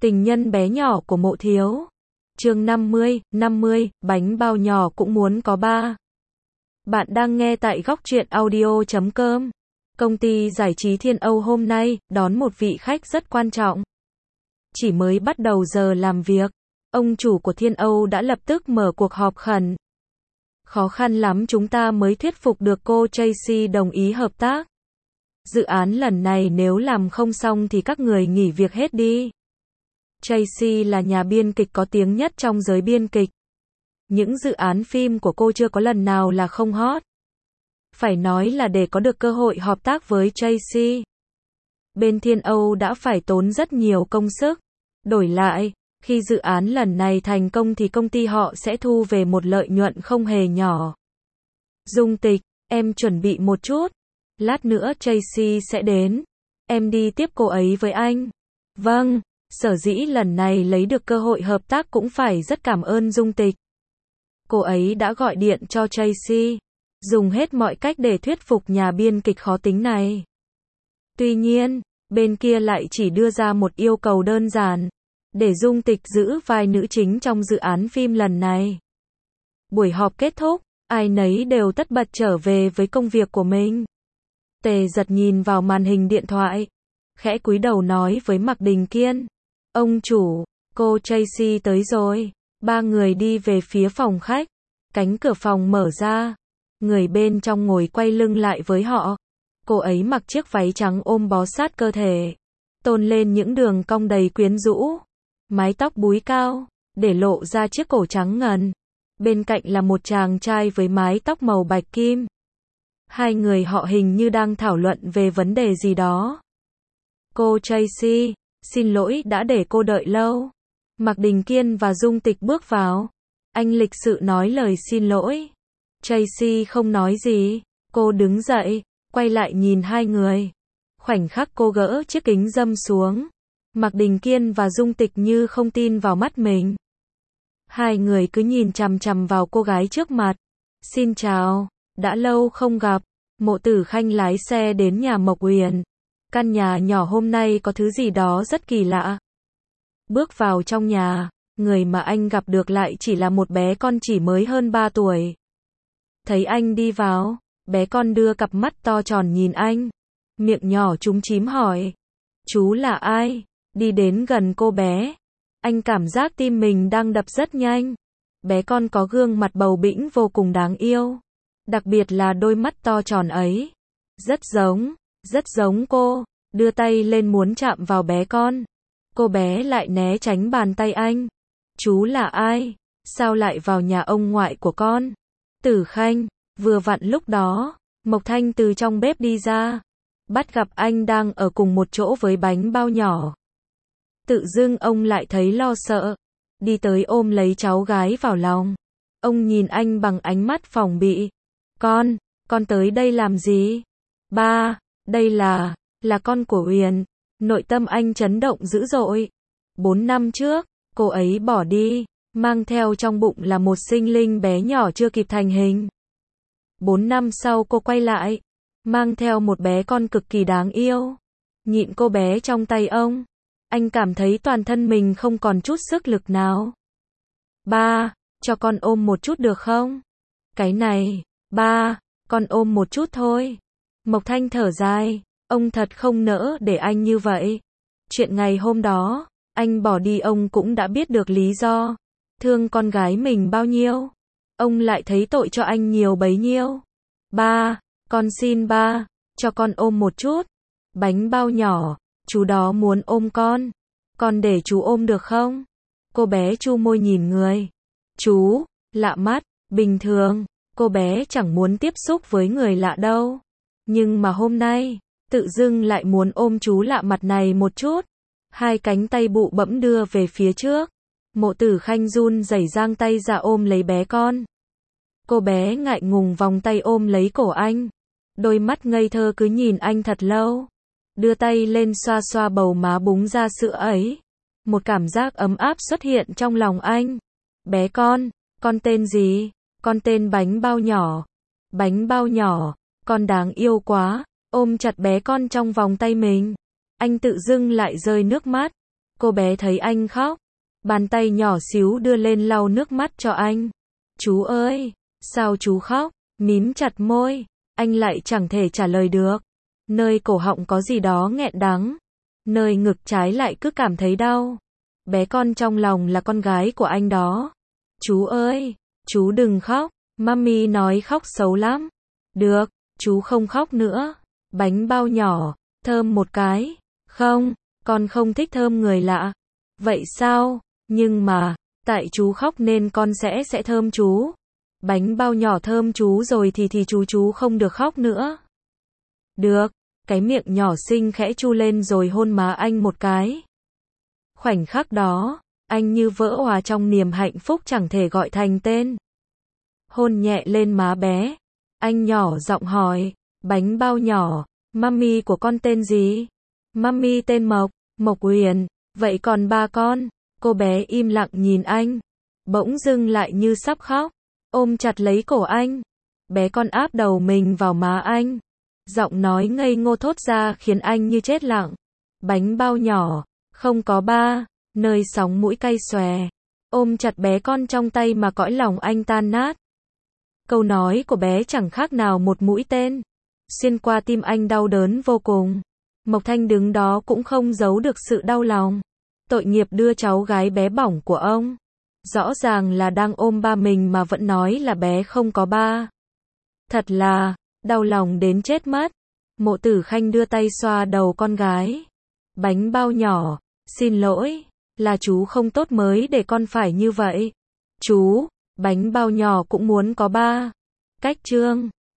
Tình nhân bé nhỏ của Mộ Thiếu. Chương 50, bánh bao nhỏ cũng muốn có ba. Bạn đang nghe tại góc truyện audio.com. Công ty giải trí Thiên Âu hôm nay đón một vị khách rất quan trọng. Chỉ mới bắt đầu giờ làm việc, ông chủ của Thiên Âu đã lập tức mở cuộc họp khẩn. Khó khăn lắm chúng ta mới thuyết phục được cô Tracy đồng ý hợp tác. Dự án lần này nếu làm không xong thì các người nghỉ việc hết đi. Tracy là nhà biên kịch có tiếng nhất trong giới biên kịch. Những dự án phim của cô chưa có lần nào là không hot. Phải nói là để có được cơ hội hợp tác với Tracy, bên Thiên Âu đã phải tốn rất nhiều công sức. Đổi lại, khi dự án lần này thành công thì công ty họ sẽ thu về một lợi nhuận không hề nhỏ. Dung Tịch, em chuẩn bị một chút. Lát nữa Tracy sẽ đến. Em đi tiếp cô ấy với anh. Vâng, sở dĩ lần này lấy được cơ hội hợp tác cũng phải rất cảm ơn Dung Tịch. Cô ấy đã gọi điện cho Tracy, dùng hết mọi cách để thuyết phục nhà biên kịch khó tính này. Tuy nhiên, bên kia lại chỉ đưa ra một yêu cầu đơn giản, để Dung Tịch giữ vai nữ chính trong dự án phim lần này. Buổi họp kết thúc, ai nấy đều tất bật trở về với công việc của mình. Tề Giật nhìn vào màn hình điện thoại, khẽ cúi đầu nói với Mạc Đình Kiên, ông chủ, cô Tracy tới rồi. Ba người đi về phía phòng khách, cánh cửa phòng mở ra, người bên trong ngồi quay lưng lại với họ. Cô ấy mặc chiếc váy trắng ôm bó sát cơ thể, tôn lên những đường cong đầy quyến rũ, mái tóc búi cao, để lộ ra chiếc cổ trắng ngần. Bên cạnh là một chàng trai với mái tóc màu bạch kim. Hai người họ hình như đang thảo luận về vấn đề gì đó. Cô Tracy, xin lỗi đã để cô đợi lâu. Mạc Đình Kiên và Dung Tịch bước vào. Anh lịch sự nói lời xin lỗi. Tracy không nói gì. Cô đứng dậy, quay lại nhìn hai người. Khoảnh khắc cô gỡ chiếc kính râm xuống, Mạc Đình Kiên và Dung Tịch như không tin vào mắt mình. Hai người cứ nhìn chằm chằm vào cô gái trước mặt. Xin chào, đã lâu không gặp. Mộ Tử Khanh lái xe đến nhà Mộc Uyển. Căn nhà nhỏ hôm nay có thứ gì đó rất kỳ lạ. Bước vào trong nhà, người mà anh gặp được lại chỉ là một bé con chỉ mới hơn 3 tuổi. Thấy anh đi vào, bé con đưa cặp mắt to tròn nhìn anh, miệng nhỏ chúm chím hỏi, chú là ai? Đi đến gần cô bé, anh cảm giác tim mình đang đập rất nhanh. Bé con có gương mặt bầu bĩnh vô cùng đáng yêu, đặc biệt là đôi mắt to tròn ấy. Rất giống cô, đưa tay lên muốn chạm vào bé con. Cô bé lại né tránh bàn tay anh. Chú là ai? Sao lại vào nhà ông ngoại của con? Tử Khanh. Vừa vặn lúc đó, Mộc Thanh từ trong bếp đi ra, bắt gặp anh đang ở cùng một chỗ với bánh bao nhỏ. Tự dưng ông lại thấy lo sợ, đi tới ôm lấy cháu gái vào lòng. Ông nhìn anh bằng ánh mắt phòng bị. Con tới đây làm gì? Ba, đây là con của Uyển. Nội tâm anh chấn động dữ dội. 4 năm trước, cô ấy bỏ đi, mang theo trong bụng là một sinh linh bé nhỏ chưa kịp thành hình. 4 năm sau cô quay lại, mang theo một bé con cực kỳ đáng yêu. Nhịn cô bé trong tay ông, anh cảm thấy toàn thân mình không còn chút sức lực nào. Ba, cho con ôm một chút được không? Cái này, ba, con ôm một chút thôi. Mộc Thanh thở dài. Ông thật không nỡ để anh như vậy. Chuyện ngày hôm đó, anh bỏ đi ông cũng đã biết được lý do. Thương con gái mình bao nhiêu, ông lại thấy tội cho anh nhiều bấy nhiêu. Ba, con xin ba, cho con ôm một chút. Bánh bao nhỏ, chú đó muốn ôm con để chú ôm được không? Cô bé chu môi nhìn người. Chú, lạ mắt, bình thường, cô bé chẳng muốn tiếp xúc với người lạ đâu. Nhưng mà hôm nay, tự dưng lại muốn ôm chú lạ mặt này một chút. Hai cánh tay bụ bẫm đưa về phía trước. Mộ Tử Khanh run rẩy giang tay ra ôm lấy bé con. Cô bé ngại ngùng vòng tay ôm lấy cổ anh. Đôi mắt ngây thơ cứ nhìn anh thật lâu. Đưa tay lên xoa xoa bầu má búng ra sữa ấy. Một cảm giác ấm áp xuất hiện trong lòng anh. Bé con tên gì? Con tên Bánh Bao Nhỏ. Bánh Bao Nhỏ, con đáng yêu quá. Ôm chặt bé con trong vòng tay mình, anh tự dưng lại rơi nước mắt. Cô bé thấy anh khóc, bàn tay nhỏ xíu đưa lên lau nước mắt cho anh. Chú ơi, sao chú khóc? Mím chặt môi, anh lại chẳng thể trả lời được. Nơi cổ họng có gì đó nghẹn đắng, nơi ngực trái lại cứ cảm thấy đau. Bé con trong lòng là con gái của anh đó. Chú ơi, chú đừng khóc, mami nói khóc xấu lắm. Được, chú không khóc nữa. Bánh bao nhỏ, thơm một cái. Không, con không thích thơm người lạ. Vậy sao? Nhưng mà, tại chú khóc nên con sẽ thơm chú. Bánh bao nhỏ thơm chú rồi thì chú không được khóc nữa. Được, cái miệng nhỏ xinh khẽ chu lên rồi hôn má anh một cái. Khoảnh khắc đó, anh như vỡ òa trong niềm hạnh phúc chẳng thể gọi thành tên. Hôn nhẹ lên má bé, anh nhỏ giọng hỏi, bánh bao nhỏ, mami của con tên gì? Mami tên Mộc, Mộc Huyền, vậy còn ba con? Cô bé im lặng nhìn anh, bỗng dưng lại như sắp khóc, ôm chặt lấy cổ anh. Bé con áp đầu mình vào má anh, giọng nói ngây ngô thốt ra khiến anh như chết lặng. Bánh bao nhỏ, không có ba, nơi sóng mũi cay xòe, ôm chặt bé con trong tay mà cõi lòng anh tan nát. Câu nói của bé chẳng khác nào một mũi tên, xuyên qua tim anh đau đớn vô cùng. Mộc Thanh đứng đó cũng không giấu được sự đau lòng. Tội nghiệp đưa cháu gái bé bỏng của ông. Rõ ràng là đang ôm ba mình mà vẫn nói là bé không có ba. Thật là, đau lòng đến chết mất. Mộ Tử Khanh đưa tay xoa đầu con gái. Bánh bao nhỏ, xin lỗi, là chú không tốt mới để con phải như vậy. Chú, bánh bao nhỏ cũng muốn có ba. Cách chương